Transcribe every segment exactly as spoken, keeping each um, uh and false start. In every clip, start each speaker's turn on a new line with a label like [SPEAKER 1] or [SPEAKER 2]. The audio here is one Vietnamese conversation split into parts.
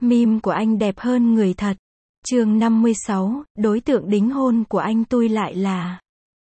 [SPEAKER 1] Meme của anh đẹp hơn người thật. Chương năm mươi sáu, đối tượng đính hôn của anh tôi lại là.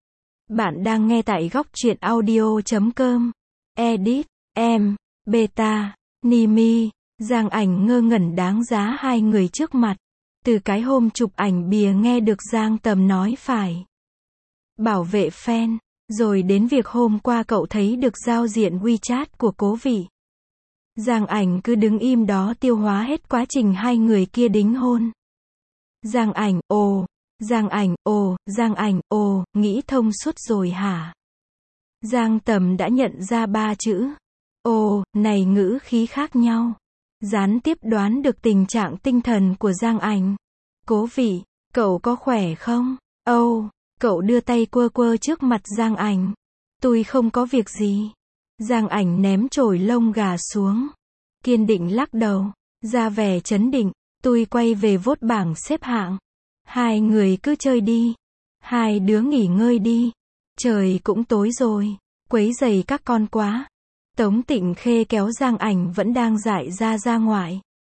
[SPEAKER 1] Bạn đang nghe tại góc truyện audio chấm com. Edit, em, Beta, Nimi, Giang Ảnh ngơ ngẩn đáng giá hai người trước mặt. Từ cái hôm chụp ảnh bìa nghe được Giang Tầm nói phải bảo vệ fan, rồi đến việc hôm qua cậu thấy được giao diện WeChat của Cố Vị. Giang Ảnh cứ đứng im đó tiêu hóa hết quá trình hai người kia đính hôn. Giang Ảnh, ồ, Giang Ảnh, ồ, Giang Ảnh, ồ, nghĩ thông suốt rồi hả? Giang Tầm đã nhận ra ba chữ. Ồ, này ngữ khí khác nhau. Gián tiếp đoán được tình trạng tinh thần của Giang Ảnh. Cố Vị, cậu có khỏe không? Âu, cậu đưa tay quơ quơ trước mặt Giang Ảnh. Tôi không có việc gì. Giang Ảnh ném chổi lông gà xuống. Kiên định lắc đầu, ra vẻ trấn định. Tôi quay về vote bảng xếp hạng. Hai người cứ chơi đi. Hai đứa nghỉ ngơi đi. Trời cũng tối rồi. Quấy rầy các con quá. Tống Tịnh Khê kéo Giang Ảnh vẫn đang dại ra ra ngoài.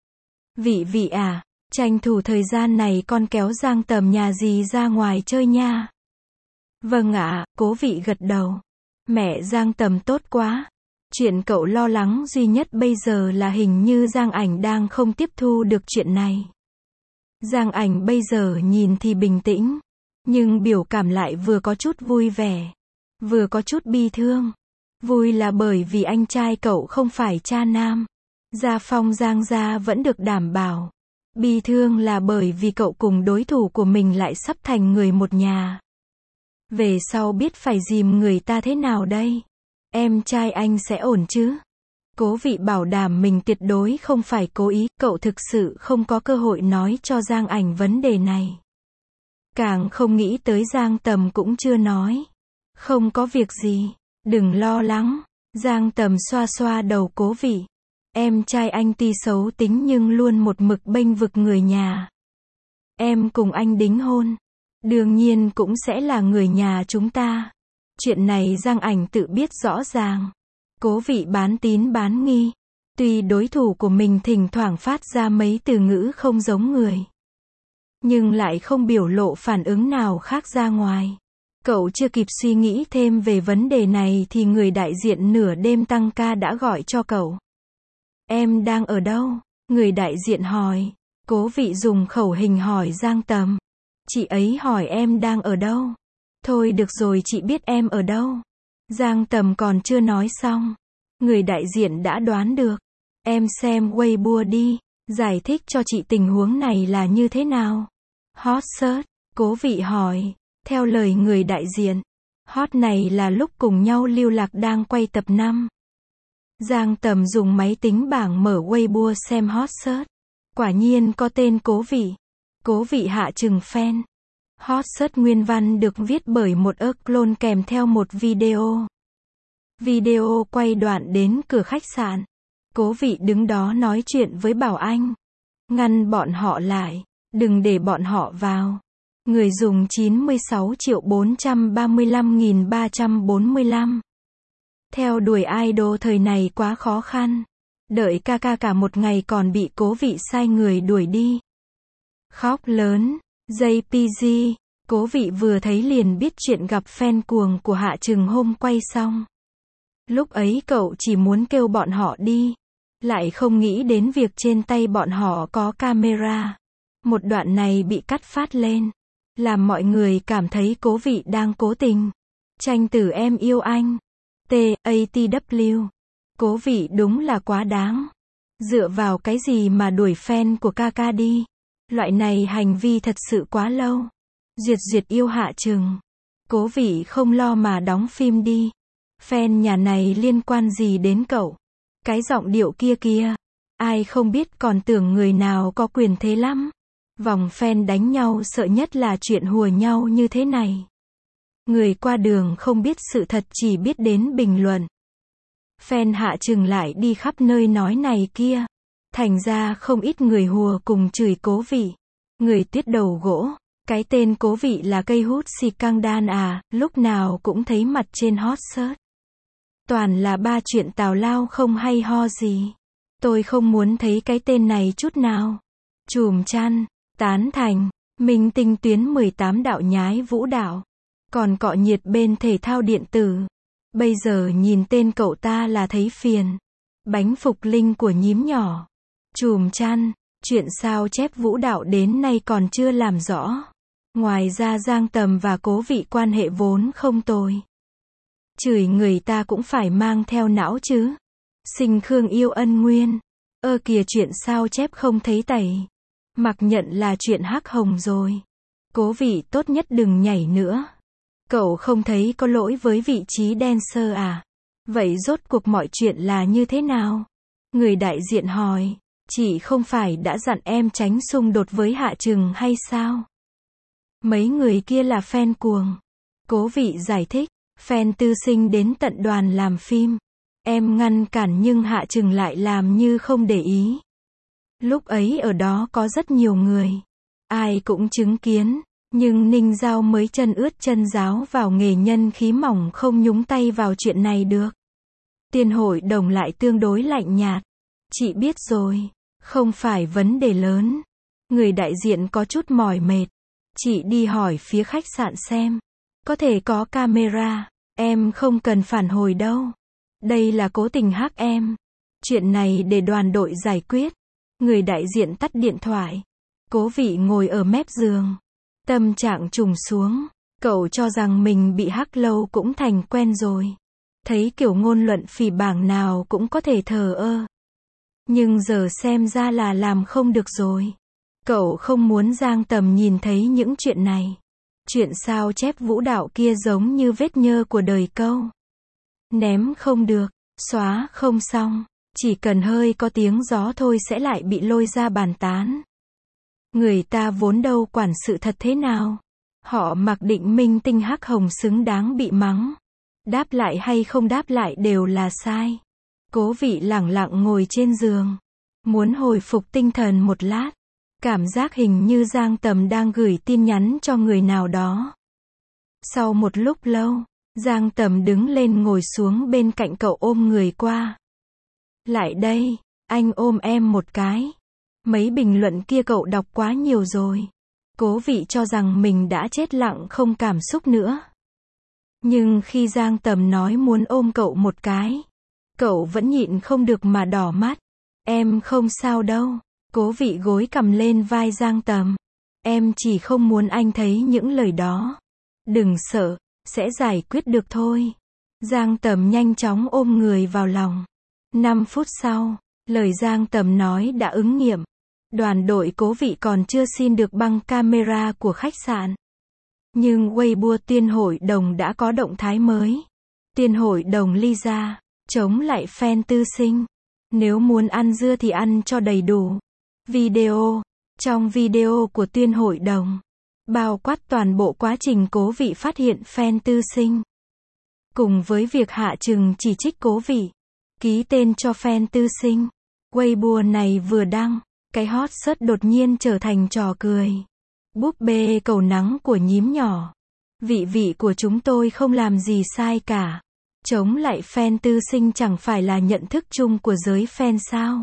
[SPEAKER 1] Vị vị à, tranh thủ thời gian này con kéo Giang Tầm nhà dì ra ngoài chơi nha. Vâng ạ, Cố Vị gật đầu. Mẹ Giang Tầm tốt quá. Chuyện cậu lo lắng duy nhất bây giờ là hình như Giang Ảnh đang không tiếp thu được chuyện này. Giang Ảnh bây giờ nhìn thì bình tĩnh, nhưng biểu cảm lại vừa có chút vui vẻ, vừa có chút bi thương. Vui là bởi vì anh trai cậu không phải cha nam. Gia phong Giang gia vẫn được đảm bảo. Bi thương là bởi vì cậu cùng đối thủ của mình lại sắp thành người một nhà. Về sau biết phải dìm người ta thế nào đây? Em trai anh sẽ ổn chứ? Cố Vị bảo đảm mình tuyệt đối không phải cố ý, cậu thực sự không có cơ hội nói cho Giang Ảnh vấn đề này. Càng không nghĩ tới Giang Tầm cũng chưa nói. Không có việc gì, đừng lo lắng. Giang Tầm xoa xoa đầu Cố Vị. Em trai anh tuy xấu tính nhưng luôn một mực bênh vực người nhà. Em cùng anh đính hôn, đương nhiên cũng sẽ là người nhà chúng ta. Chuyện này Giang Ảnh tự biết rõ ràng. Cố Vị bán tín bán nghi. Tuy đối thủ của mình thỉnh thoảng phát ra mấy từ ngữ không giống người, nhưng lại không biểu lộ phản ứng nào khác ra ngoài. Cậu chưa kịp suy nghĩ thêm về vấn đề này thì người đại diện nửa đêm tăng ca đã gọi cho cậu. Em đang ở đâu? Người đại diện hỏi. Cố Vị dùng khẩu hình hỏi Giang Tầm. Chị ấy hỏi em đang ở đâu? Thôi được rồi, chị biết em ở đâu. Giang Tầm còn chưa nói xong, người đại diện đã đoán được. Em xem Weibo đi, giải thích cho chị tình huống này là như thế nào. Hot search, Cố Vị hỏi. Theo lời người đại diện, hot này là lúc cùng nhau lưu lạc đang quay tập năm. Giang Tầm dùng máy tính bảng mở Weibo xem hot search. Quả nhiên có tên Cố Vị. Cố Vị hạ trừng fan. Hot search nguyên văn được viết bởi một ơ clone kèm theo một video. Video quay đoạn đến cửa khách sạn. Cố Vị đứng đó nói chuyện với Bảo Anh. Ngăn bọn họ lại, đừng để bọn họ vào. Người dùng chín mươi sáu triệu bốn trăm ba mươi lăm nghìn ba trăm bốn mươi lăm. Theo đuổi idol thời này quá khó khăn. Đợi ca ca cả một ngày còn bị Cố Vị sai người đuổi đi. Khóc lớn. gi pê giê, Cố Vị vừa thấy liền biết chuyện gặp fan cuồng của Hạ Trừng hôm quay xong. Lúc ấy cậu chỉ muốn kêu bọn họ đi, lại không nghĩ đến việc trên tay bọn họ có camera. Một đoạn này bị cắt phát lên, làm mọi người cảm thấy Cố Vị đang cố tình. Tranh tử em yêu anh. T, A T W. Cố Vị đúng là quá đáng. Dựa vào cái gì mà đuổi fan của ca ca đi? Loại này hành vi thật sự quá lâu. Duyệt duyệt yêu Hạ Trừng. Cố Vị không lo mà đóng phim đi. Fan nhà này liên quan gì đến cậu? Cái giọng điệu kia kia. Ai không biết còn tưởng người nào có quyền thế lắm. Vòng fan đánh nhau sợ nhất là chuyện hùa nhau như thế này. Người qua đường không biết sự thật chỉ biết đến bình luận. Fan Hạ Trừng lại đi khắp nơi nói này kia. Thành ra không ít người hùa cùng chửi Cố Vị. Người tuyết đầu gỗ. Cái tên Cố Vị là cây hút xì căng đan à, lúc nào cũng thấy mặt trên hot search. Toàn là ba chuyện tào lao không hay ho gì. Tôi không muốn thấy cái tên này chút nào. Chùm chăn, tán thành, minh tinh tuyến mười tám đạo nhái vũ đạo. Còn cọ nhiệt bên thể thao điện tử. Bây giờ nhìn tên cậu ta là thấy phiền. Bánh phục linh của nhím nhỏ. Chùm chăn, chuyện sao chép vũ đạo đến nay còn chưa làm rõ. Ngoài ra Giang Tầm và Cố Vị quan hệ vốn không tồi. Chửi người ta cũng phải mang theo não chứ. Sinh Khương yêu ân nguyên. Ơ kìa, chuyện sao chép không thấy tẩy. Mặc nhận là chuyện hắc hồng rồi. Cố Vị tốt nhất đừng nhảy nữa. Cậu không thấy có lỗi với vị trí dancer à? Vậy rốt cuộc mọi chuyện là như thế nào? Người đại diện hỏi. Chị không phải đã dặn em tránh xung đột với Hạ Trừng hay sao? Mấy người kia là fan cuồng. Cố Vị giải thích. Fan tư sinh đến tận đoàn làm phim. Em ngăn cản nhưng Hạ Trừng lại làm như không để ý. Lúc ấy ở đó có rất nhiều người. Ai cũng chứng kiến. Nhưng Ninh Giao mới chân ướt chân ráo vào nghề, nhân khí mỏng không nhúng tay vào chuyện này được. Tiên hội đồng lại tương đối lạnh nhạt. Chị biết rồi. Không phải vấn đề lớn. Người đại diện có chút mỏi mệt. Chị đi hỏi phía khách sạn xem. Có thể có camera. Em không cần phản hồi đâu. Đây là cố tình hắc em. Chuyện này để đoàn đội giải quyết. Người đại diện tắt điện thoại. Cố Vị ngồi ở mép giường. Tâm trạng trùng xuống. Cậu cho rằng mình bị hắc lâu cũng thành quen rồi. Thấy kiểu ngôn luận phỉ báng nào cũng có thể thờ ơ. Nhưng giờ xem ra là làm không được rồi. Cậu không muốn Giang Tầm nhìn thấy những chuyện này. Chuyện sao chép vũ đạo kia giống như vết nhơ của đời câu. Ném không được, xóa không xong. Chỉ cần hơi có tiếng gió thôi sẽ lại bị lôi ra bàn tán. Người ta vốn đâu quản sự thật thế nào. Họ mặc định minh tinh hắc hồng xứng đáng bị mắng. Đáp lại hay không đáp lại đều là sai. Cố Vị lẳng lặng ngồi trên giường. Muốn hồi phục tinh thần một lát. Cảm giác hình như Giang Tầm đang gửi tin nhắn cho người nào đó. Sau một lúc lâu, Giang Tầm đứng lên ngồi xuống bên cạnh cậu, ôm người qua. Lại đây, anh ôm em một cái. Mấy bình luận kia cậu đọc quá nhiều rồi. Cố Vị cho rằng mình đã chết lặng không cảm xúc nữa. Nhưng khi Giang Tầm nói muốn ôm cậu một cái, cậu vẫn nhịn không được mà đỏ mắt. Em không sao đâu. Cố Vị gối cằm lên vai Giang Tầm. Em chỉ không muốn anh thấy những lời đó. Đừng sợ, sẽ giải quyết được thôi. Giang Tầm nhanh chóng ôm người vào lòng. năm phút sau, lời Giang Tầm nói đã ứng nghiệm. Đoàn đội Cố Vị còn chưa xin được băng camera của khách sạn. Nhưng Weibo Tiên hội đồng đã có động thái mới. Tiên hội đồng Lisa, chống lại fan tư sinh. Nếu muốn ăn dưa thì ăn cho đầy đủ. Video. Trong video của Tiên hội đồng, bao quát toàn bộ quá trình Cố Vị phát hiện fan tư sinh. Cùng với việc Hạ Trừng chỉ trích Cố Vị, ký tên cho fan tư sinh. Weibo này vừa đăng, cái hot search đột nhiên trở thành trò cười. Búp bê cầu nắng của nhím nhỏ. Vị vị của chúng tôi không làm gì sai cả. Chống lại fan tư sinh chẳng phải là nhận thức chung của giới fan sao?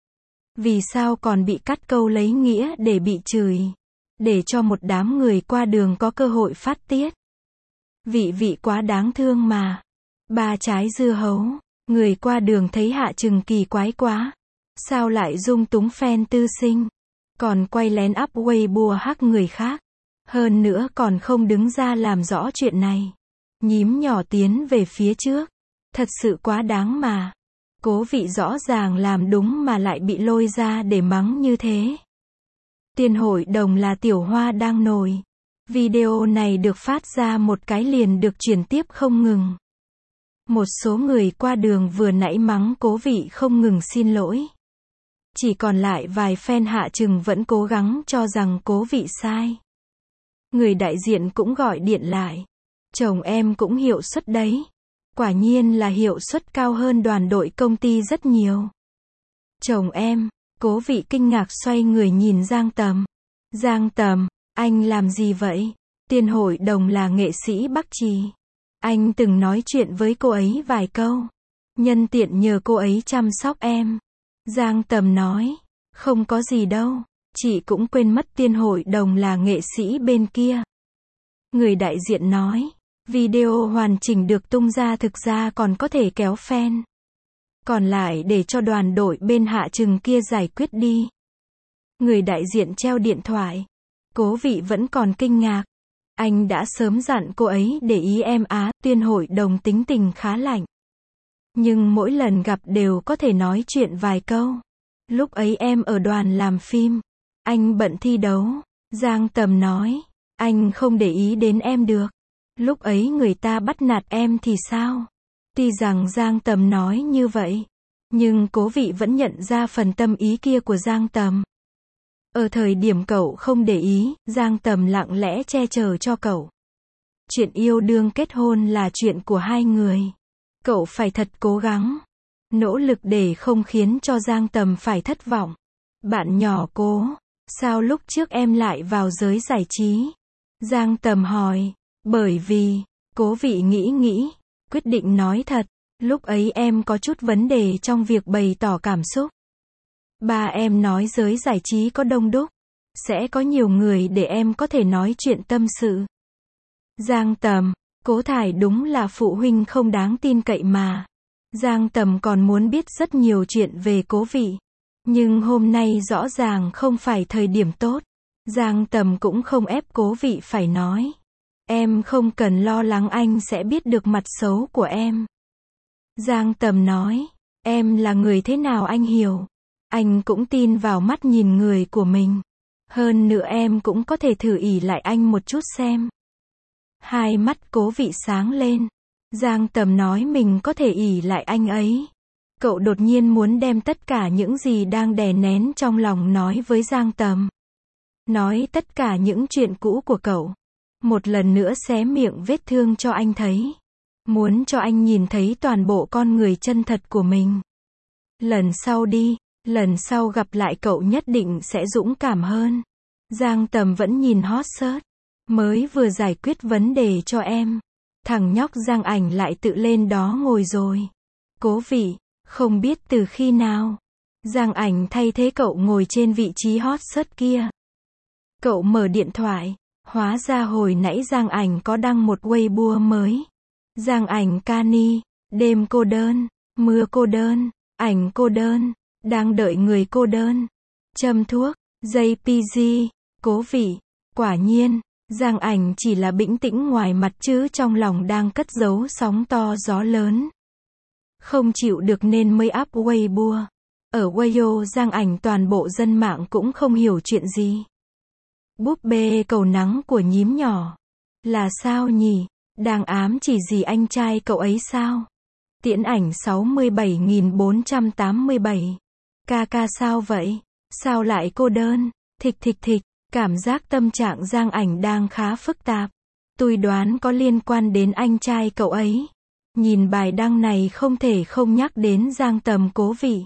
[SPEAKER 1] Vì sao còn bị cắt câu lấy nghĩa để bị chửi? Để cho một đám người qua đường có cơ hội phát tiết. Vị vị quá đáng thương mà. Ba trái dưa hấu. Người qua đường thấy Hạ Trừng kỳ quái quá. Sao lại dung túng fan tư sinh? Còn quay lén up Weibo hắc người khác. Hơn nữa còn không đứng ra làm rõ chuyện này. Nhím nhỏ tiến về phía trước. Thật sự quá đáng mà. Cố Vị rõ ràng làm đúng mà lại bị lôi ra để mắng như thế. Tiên hội đồng là tiểu hoa đang nổi. Video này được phát ra một cái liền được chuyển tiếp không ngừng. Một số người qua đường vừa nãy mắng Cố Vị không ngừng xin lỗi. Chỉ còn lại vài fan Hạ Trừng vẫn cố gắng cho rằng Cố Vị sai. Người đại diện cũng gọi điện lại. Chồng em cũng hiệu suất đấy. Quả nhiên là hiệu suất cao hơn đoàn đội công ty rất nhiều. Chồng em. Cố Vị kinh ngạc xoay người nhìn Giang Tầm. Giang Tầm, anh làm gì vậy? Tiên hội đồng là nghệ sĩ Bắc Trì. Anh từng nói chuyện với cô ấy vài câu. Nhân tiện nhờ cô ấy chăm sóc em. Giang Tầm nói, không có gì đâu, chị cũng quên mất Tiên hội đồng là nghệ sĩ bên kia. Người đại diện nói, video hoàn chỉnh được tung ra thực ra còn có thể kéo fan. Còn lại để cho đoàn đội bên Hạ Trừng kia giải quyết đi. Người đại diện treo điện thoại. Cố Vị vẫn còn kinh ngạc. Anh đã sớm dặn cô ấy để ý em á, Tuyên hội đồng tính tình khá lạnh. Nhưng mỗi lần gặp đều có thể nói chuyện vài câu. Lúc ấy em ở đoàn làm phim. Anh bận thi đấu. Giang Tầm nói, anh không để ý đến em được. Lúc ấy người ta bắt nạt em thì sao? Tuy rằng Giang Tầm nói như vậy, nhưng Cố Vị vẫn nhận ra phần tâm ý kia của Giang Tầm. Ở thời điểm cậu không để ý, Giang Tầm lặng lẽ che chở cho cậu. Chuyện yêu đương kết hôn là chuyện của hai người. Cậu phải thật cố gắng, nỗ lực để không khiến cho Giang Tầm phải thất vọng. Bạn nhỏ Cố, sao lúc trước em lại vào giới giải trí? Giang Tầm hỏi, bởi vì, Cố Vị nghĩ nghĩ, quyết định nói thật, lúc ấy em có chút vấn đề trong việc bày tỏ cảm xúc. Ba em nói giới giải trí có đông đúc, sẽ có nhiều người để em có thể nói chuyện tâm sự. Giang Tầm, Cố Thải đúng là phụ huynh không đáng tin cậy mà. Giang Tầm còn muốn biết rất nhiều chuyện về Cố Vị. Nhưng hôm nay rõ ràng không phải thời điểm tốt. Giang Tầm cũng không ép Cố Vị phải nói. Em không cần lo lắng anh sẽ biết được mặt xấu của em. Giang Tầm nói, em là người thế nào anh hiểu. Anh cũng tin vào mắt nhìn người của mình. Hơn nữa em cũng có thể thử ỷ lại anh một chút xem. Hai mắt Cố Vị sáng lên. Giang Tầm nói mình có thể ỷ lại anh ấy. Cậu đột nhiên muốn đem tất cả những gì đang đè nén trong lòng nói với Giang Tầm. Nói tất cả những chuyện cũ của cậu. Một lần nữa xé miệng vết thương cho anh thấy. Muốn cho anh nhìn thấy toàn bộ con người chân thật của mình. Lần sau đi, lần sau gặp lại cậu nhất định sẽ dũng cảm hơn. Giang Tầm vẫn nhìn hot search. Mới vừa giải quyết vấn đề cho em. Thằng nhóc Giang Ảnh lại tự lên đó ngồi rồi. Cố Vị, không biết từ khi nào. Giang Ảnh thay thế cậu ngồi trên vị trí hot search kia. Cậu mở điện thoại. Hóa ra hồi nãy Giang Ảnh có đăng một Weibo mới. Giang Ảnh Cani, đêm cô đơn, mưa cô đơn, ảnh cô đơn, đang đợi người cô đơn. Châm thuốc, jay pê giê, Cố Vị, quả nhiên, Giang Ảnh chỉ là bĩnh tĩnh ngoài mặt chứ trong lòng đang cất giấu sóng to gió lớn. Không chịu được nên mới up Weibo. Ở Weibo Giang Ảnh toàn bộ dân mạng cũng không hiểu chuyện gì. Búp bê cầu nắng của nhím nhỏ. Là sao nhỉ? Đang ám chỉ gì anh trai cậu ấy sao? Tiễn Ảnh sáu mươi bảy nghìn bốn trăm tám mươi bảy. Ca ca sao vậy? Sao lại cô đơn? Thịch thịch thịch. Cảm giác tâm trạng Giang Ảnh đang khá phức tạp. Tôi đoán có liên quan đến anh trai cậu ấy. Nhìn bài đăng này không thể không nhắc đến Giang Tầm Cố Vị.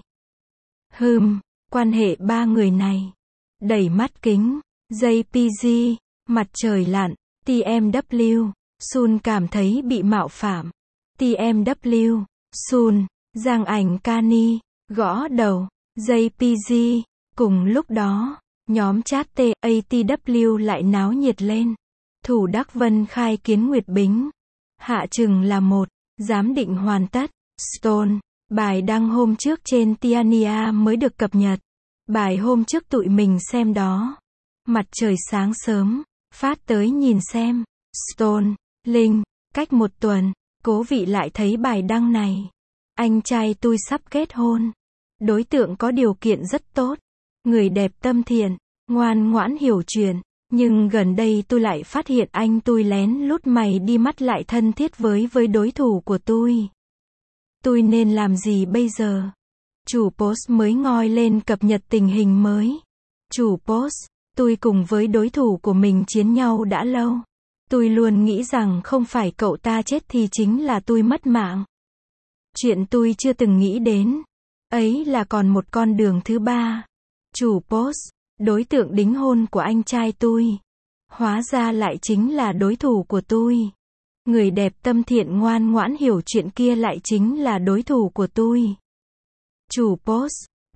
[SPEAKER 1] Hừm, quan hệ ba người này. Đẩy mắt kính. jay pê giê, mặt trời lặn, tê em vê, Sun cảm thấy bị mạo phạm. tê em vê, Sun, Giang Ảnh Cani, gõ đầu, jay pê giê, cùng lúc đó, nhóm chat tê a tê vê lại náo nhiệt lên. Thủ Đắc Vân khai kiến Nguyệt Bính. Hạ Trừng là một, giám định hoàn tất. Stone, bài đăng hôm trước trên Tiania mới được cập nhật. Bài hôm trước tụi mình xem đó. Mặt trời sáng sớm, phát tới nhìn xem. Stone, Linh, cách một tuần, Cố Vị lại thấy bài đăng này. Anh trai tôi sắp kết hôn. Đối tượng có điều kiện rất tốt. Người đẹp tâm thiện, ngoan ngoãn hiểu chuyện. Nhưng gần đây tôi lại phát hiện anh tôi lén lút mày đi mắt lại thân thiết với với đối thủ của tôi. Tôi nên làm gì bây giờ? Chủ post mới ngoi lên cập nhật tình hình mới. Chủ post, tôi cùng với đối thủ của mình chiến nhau đã lâu. Tôi luôn nghĩ rằng không phải cậu ta chết thì chính là tôi mất mạng. Chuyện tôi chưa từng nghĩ đến. Ấy là còn một con đường thứ ba. Chủ post, đối tượng đính hôn của anh trai tôi. Hóa ra lại chính là đối thủ của tôi. Người đẹp tâm thiện ngoan ngoãn hiểu chuyện kia lại chính là đối thủ của tôi. Chủ post,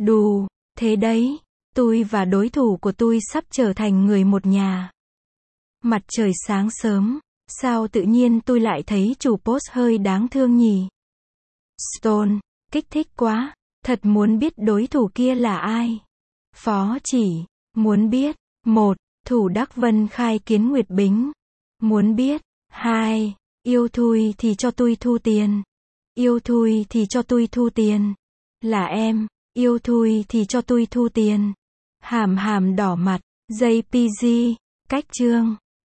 [SPEAKER 1] Đù, thế đấy, tôi và đối thủ của tôi sắp trở thành người một nhà. Mặt trời sáng sớm, sao tự nhiên tôi lại thấy chủ post hơi đáng thương nhỉ? Stone, kích thích quá, thật muốn biết đối thủ kia là ai. Phó chỉ, muốn biết. một. Thủ Đắc Vân khai kiến Nguyệt Bính. Muốn biết. hai. Yêu Thui thì cho tôi thu tiền. Yêu Thui thì cho tôi thu tiền. Là em, yêu Thui thì cho tôi thu tiền. Hàm hàm đỏ mặt, gi pi gi, cách chương.